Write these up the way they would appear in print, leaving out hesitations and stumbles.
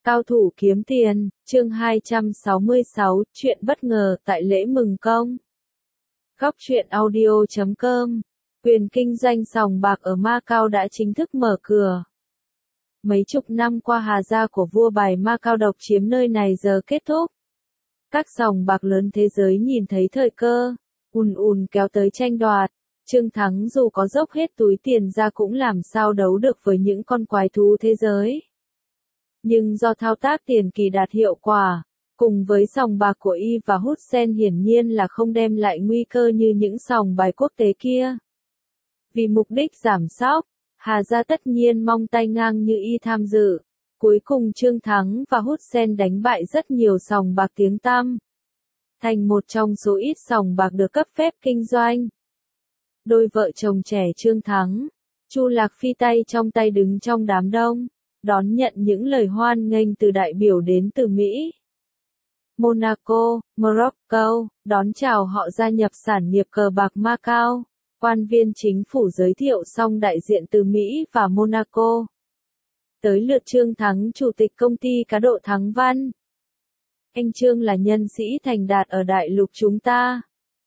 Cao thủ kiếm tiền, chương 266, chuyện bất ngờ tại lễ mừng công. Góc truyện audio.com, quyền kinh doanh sòng bạc ở Macau đã chính thức mở cửa. Mấy chục năm qua hà gia của vua bài Macau độc chiếm nơi này giờ kết thúc. Các sòng bạc lớn thế giới nhìn thấy thời cơ, ùn kéo tới tranh đoạt. Trương Thắng dù có dốc hết túi tiền ra cũng làm sao đấu được với những con quái thú thế giới. Nhưng do thao tác tiền kỳ đạt hiệu quả, cùng với sòng bạc của Y và Hút Sen hiển nhiên là không đem lại nguy cơ như những sòng bài quốc tế kia. Vì mục đích giảm sóc, Hà gia tất nhiên mong tay ngang như Y tham dự. Cuối cùng Trương Thắng và Hút Sen đánh bại rất nhiều sòng bạc tiếng tăm, thành một trong số ít sòng bạc được cấp phép kinh doanh. Đôi vợ chồng trẻ Trương Thắng, Chu Lạc Phi tay trong tay đứng trong đám đông, đón nhận những lời hoan nghênh từ đại biểu đến từ Mỹ, Monaco, Morocco, đón chào họ gia nhập sản nghiệp cờ bạc Macau. Quan viên chính phủ giới thiệu xong đại diện từ Mỹ và Monaco. Tới lượt Trương Thắng, chủ tịch công ty cá độ Thắng Văn. Anh Trương là nhân sĩ thành đạt ở đại lục chúng ta,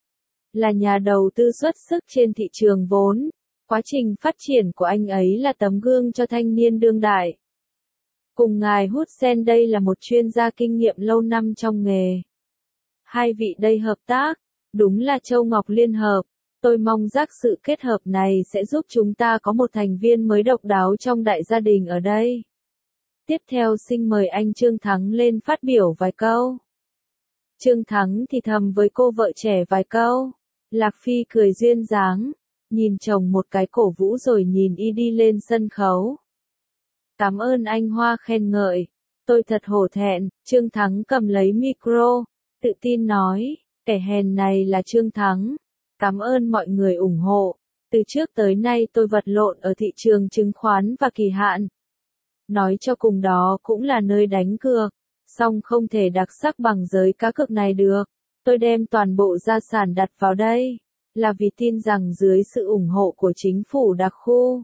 là nhà đầu tư xuất sắc trên thị trường vốn. Quá trình phát triển của anh ấy là tấm gương cho thanh niên đương đại. Cùng ngài Hút Sen đây là một chuyên gia kinh nghiệm lâu năm trong nghề. Hai vị đây hợp tác, đúng là châu ngọc liên hợp. Tôi mong rằng sự kết hợp này sẽ giúp chúng ta có một thành viên mới độc đáo trong đại gia đình ở đây. Tiếp theo xin mời anh Trương Thắng lên phát biểu vài câu. Trương Thắng thì thầm với cô vợ trẻ vài câu. Lạc Phi cười duyên dáng, nhìn chồng một cái cổ vũ rồi nhìn Y đi lên sân khấu. Cảm ơn anh Hoa khen ngợi, tôi thật hổ thẹn. Trương Thắng cầm lấy micro, tự tin nói, kẻ hèn này là Trương Thắng. Cảm ơn mọi người ủng hộ. Từ trước tới nay tôi vật lộn ở thị trường chứng khoán và kỳ hạn. Nói cho cùng đó cũng là nơi đánh cược, song không thể đặc sắc bằng giới cá cược này được. Tôi đem toàn bộ gia sản đặt vào đây, là vì tin rằng dưới sự ủng hộ của chính phủ đặc khu,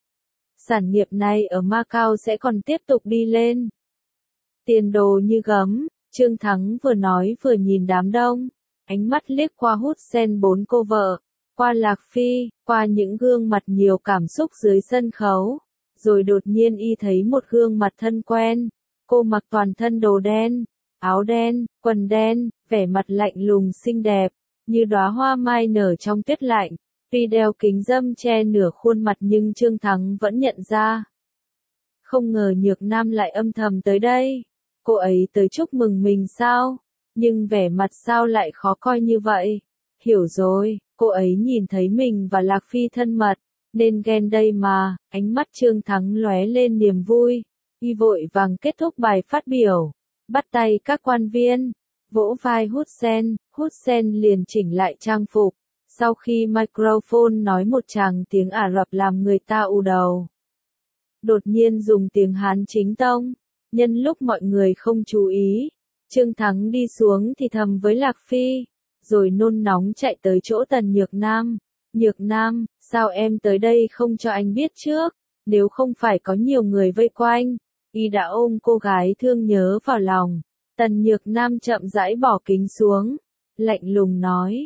sản nghiệp này ở Macau sẽ còn tiếp tục đi lên. Tiền đồ như gấm, Trương Thắng vừa nói vừa nhìn đám đông, ánh mắt liếc qua Hút Sen bốn cô vợ, qua Lạc Phi, qua những gương mặt nhiều cảm xúc dưới sân khấu, rồi đột nhiên Y thấy một gương mặt thân quen. Cô mặc toàn thân đồ đen, áo đen, quần đen, vẻ mặt lạnh lùng xinh đẹp, như đóa hoa mai nở trong tuyết lạnh. Tuy đeo kính râm che nửa khuôn mặt nhưng Trương Thắng vẫn nhận ra. Không ngờ Nhược Nam lại âm thầm tới đây. Cô ấy tới chúc mừng mình sao? Nhưng vẻ mặt sao lại khó coi như vậy? Hiểu rồi, cô ấy nhìn thấy mình và Lạc Phi thân mật, nên ghen đây mà. Ánh mắt Trương Thắng lóe lên niềm vui. Y vội vàng kết thúc bài phát biểu, bắt tay các quan viên, vỗ vai Hút Sen liền chỉnh lại trang phục. Sau khi microphone nói một tràng tiếng Ả Rập làm người ta ù đầu, đột nhiên dùng tiếng Hán chính tông. Nhân lúc mọi người không chú ý, Trương Thắng đi xuống thì thầm với Lạc Phi, rồi nôn nóng chạy tới chỗ Tần Nhược Nam. Nhược Nam, sao em tới đây không cho anh biết trước? Nếu không phải có nhiều người vây quanh, Y đã ôm cô gái thương nhớ vào lòng. Tần Nhược Nam chậm rãi bỏ kính xuống, lạnh lùng nói,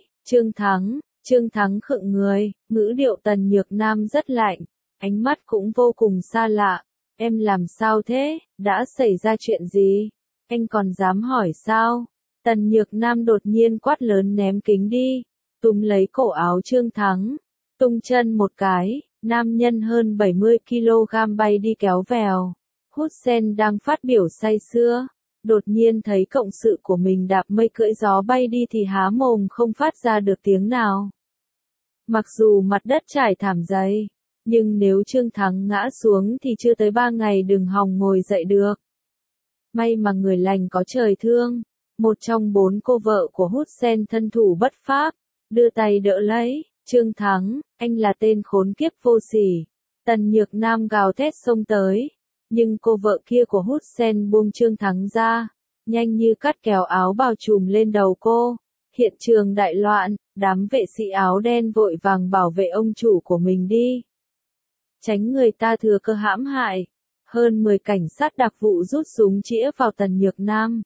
Trương Thắng khựng người, ngữ điệu Tần Nhược Nam rất lạnh, ánh mắt cũng vô cùng xa lạ. Em làm sao thế, đã xảy ra chuyện gì? Anh còn dám hỏi sao? Tần Nhược Nam đột nhiên quát lớn ném kính đi, túm lấy cổ áo Trương Thắng, tung chân một cái, nam nhân hơn 70 kg bay đi kéo vèo. Hút Sen đang phát biểu say sưa, đột nhiên thấy cộng sự của mình đạp mây cưỡi gió bay đi thì há mồm không phát ra được tiếng nào. Mặc dù mặt đất trải thảm dày, nhưng nếu Trương Thắng ngã xuống thì chưa tới 3 ngày đừng hòng ngồi dậy được. May mà người lành có trời thương, một trong 4 cô vợ của Hút Sen thân thủ bất phàm, đưa tay đỡ lấy. Trương Thắng, anh là tên khốn kiếp vô sỉ. Tần Nhược Nam gào thét xông tới. Nhưng cô vợ kia của Hút Sen buông Trương Thắng ra, nhanh như cắt kéo áo bào trùm lên đầu cô. Hiện trường đại loạn, đám vệ sĩ áo đen vội vàng bảo vệ ông chủ của mình đi. Tránh người ta thừa cơ hãm hại. Hơn 10 cảnh sát đặc vụ rút súng chĩa vào Tần Nhược Nam.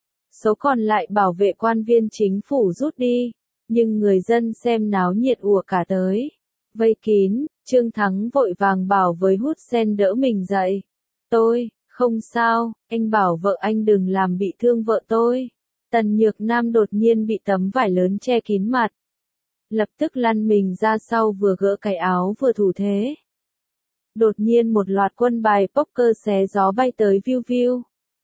Số còn lại bảo vệ quan viên chính phủ rút đi, nhưng người dân xem náo nhiệt ùa cả tới. Vây kín, Trương Thắng vội vàng bảo với Hút Sen đỡ mình dậy. Tôi, không sao, anh bảo vợ anh đừng làm bị thương vợ tôi. Tần Nhược Nam đột nhiên bị tấm vải lớn che kín mặt. Lập tức lăn mình ra sau vừa gỡ cái áo vừa thủ thế. Đột nhiên một loạt quân bài poker xé gió bay tới viu viu.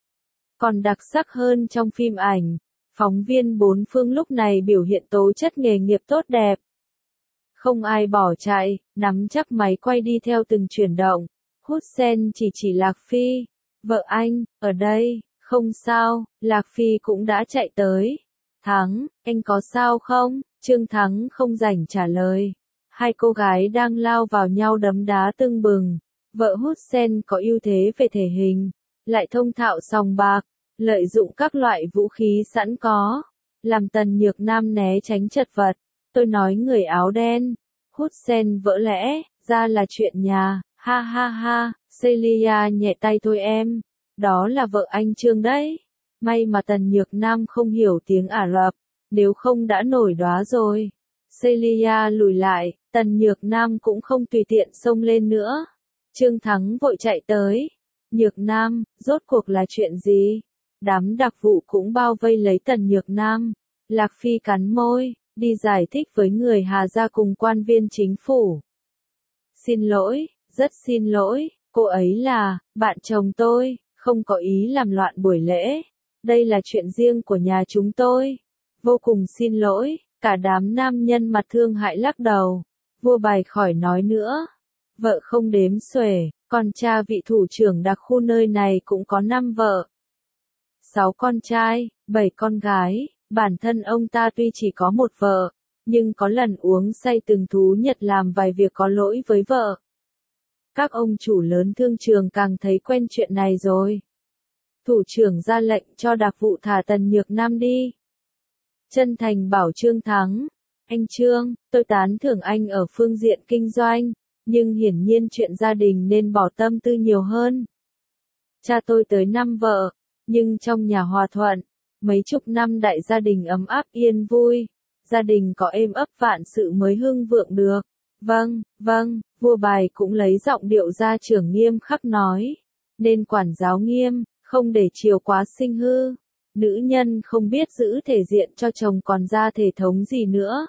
Còn đặc sắc hơn trong phim ảnh, phóng viên bốn phương lúc này biểu hiện tố chất nghề nghiệp tốt đẹp. Không ai bỏ chạy, nắm chắc máy quay đi theo từng chuyển động. Hút Sen chỉ Lạc Phi. Vợ anh, ở đây, không sao, Lạc Phi cũng đã chạy tới. Thắng, anh có sao không? Trương Thắng không rảnh trả lời. Hai cô gái đang lao vào nhau đấm đá tưng bừng. Vợ Hút Sen có ưu thế về thể hình, lại thông thạo sòng bạc, lợi dụng các loại vũ khí sẵn có, làm Tần Nhược Nam né tránh chật vật. Tôi nói người áo đen. Hút Sen vỡ lẽ, ra là chuyện nhà, ha ha ha, Celia nhẹ tay thôi em, đó là vợ anh Trương đấy. May mà Tần Nhược Nam không hiểu tiếng Ả Rập, nếu không đã nổi đoá rồi. Celia lùi lại, Tần Nhược Nam cũng không tùy tiện xông lên nữa. Trương Thắng vội chạy tới. Nhược Nam, rốt cuộc là chuyện gì? Đám đặc vụ cũng bao vây lấy Tần Nhược Nam. Lạc Phi cắn môi, đi giải thích với người Hà Gia cùng quan viên chính phủ. Xin lỗi, rất xin lỗi, cô ấy là bạn chồng tôi, không có ý làm loạn buổi lễ. Đây là chuyện riêng của nhà chúng tôi. Vô cùng xin lỗi, cả đám nam nhân mặt thương hại lắc đầu. Vua Bài khỏi nói nữa. Vợ không đếm xuể, còn cha vị thủ trưởng đặc khu nơi này cũng có 5 vợ. 6 con trai, 7 con gái, bản thân ông ta tuy chỉ có một vợ, nhưng có lần uống say từng thú nhật làm vài việc có lỗi với vợ. Các ông chủ lớn thương trường càng thấy quen chuyện này rồi. Thủ trưởng ra lệnh cho đặc vụ thả Tần Nhược Nam đi. Chân thành bảo Trương Thắng, anh Trương, tôi tán thưởng anh ở phương diện kinh doanh, nhưng hiển nhiên chuyện gia đình nên bỏ tâm tư nhiều hơn. Cha tôi tới 5 vợ, nhưng trong nhà hòa thuận, mấy chục năm đại gia đình ấm áp yên vui, gia đình có êm ấp vạn sự mới hưng vượng được. Vâng, vâng, vua Bài cũng lấy giọng điệu gia trưởng nghiêm khắc nói, nên quản giáo nghiêm, không để chiều quá sinh hư. Nữ nhân không biết giữ thể diện cho chồng còn ra thể thống gì nữa.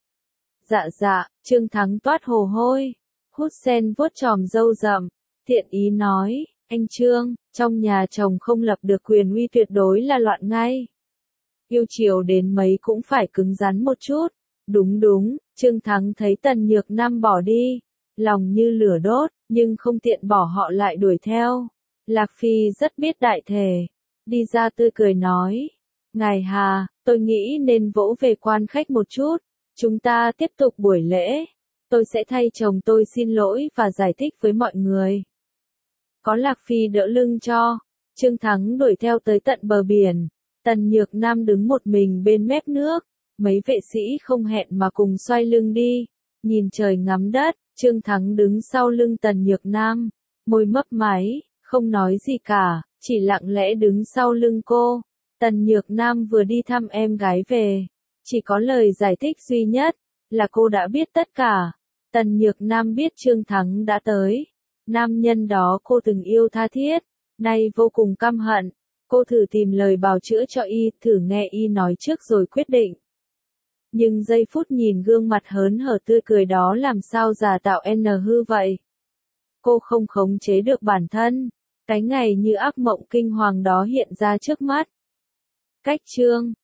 Dạ dạ, Trương Thắng toát hồ hôi. Hút Sen vuốt chòm râu rậm, thiện ý nói, anh Trương, trong nhà chồng không lập được quyền uy tuyệt đối là loạn ngay. Yêu chiều đến mấy cũng phải cứng rắn một chút. Đúng đúng, Trương Thắng thấy Tần Nhược Nam bỏ đi, lòng như lửa đốt, nhưng không tiện bỏ họ lại đuổi theo. Lạc Phi rất biết đại thể, đi ra tươi cười nói, ngài Hà, tôi nghĩ nên vỗ về quan khách một chút, chúng ta tiếp tục buổi lễ. Tôi sẽ thay chồng tôi xin lỗi và giải thích với mọi người. Có Lạc Phi đỡ lưng cho, Trương Thắng đuổi theo tới tận bờ biển. Tần Nhược Nam đứng một mình bên mép nước, mấy vệ sĩ không hẹn mà cùng xoay lưng đi, nhìn trời ngắm đất. Trương Thắng đứng sau lưng Tần Nhược Nam, môi mấp máy, không nói gì cả, chỉ lặng lẽ đứng sau lưng cô. Tần Nhược Nam vừa đi thăm em gái về, chỉ có lời giải thích duy nhất là cô đã biết tất cả. Tần Nhược Nam biết Trương Thắng đã tới. Nam nhân đó cô từng yêu tha thiết, nay vô cùng căm hận. Cô thử tìm lời bào chữa cho y, thử nghe y nói trước rồi quyết định. Nhưng giây phút nhìn gương mặt hớn hở tươi cười đó làm sao giả tạo hư vậy. Cô không khống chế được bản thân. Cái ngày như ác mộng kinh hoàng đó hiện ra trước mắt. Cách Trương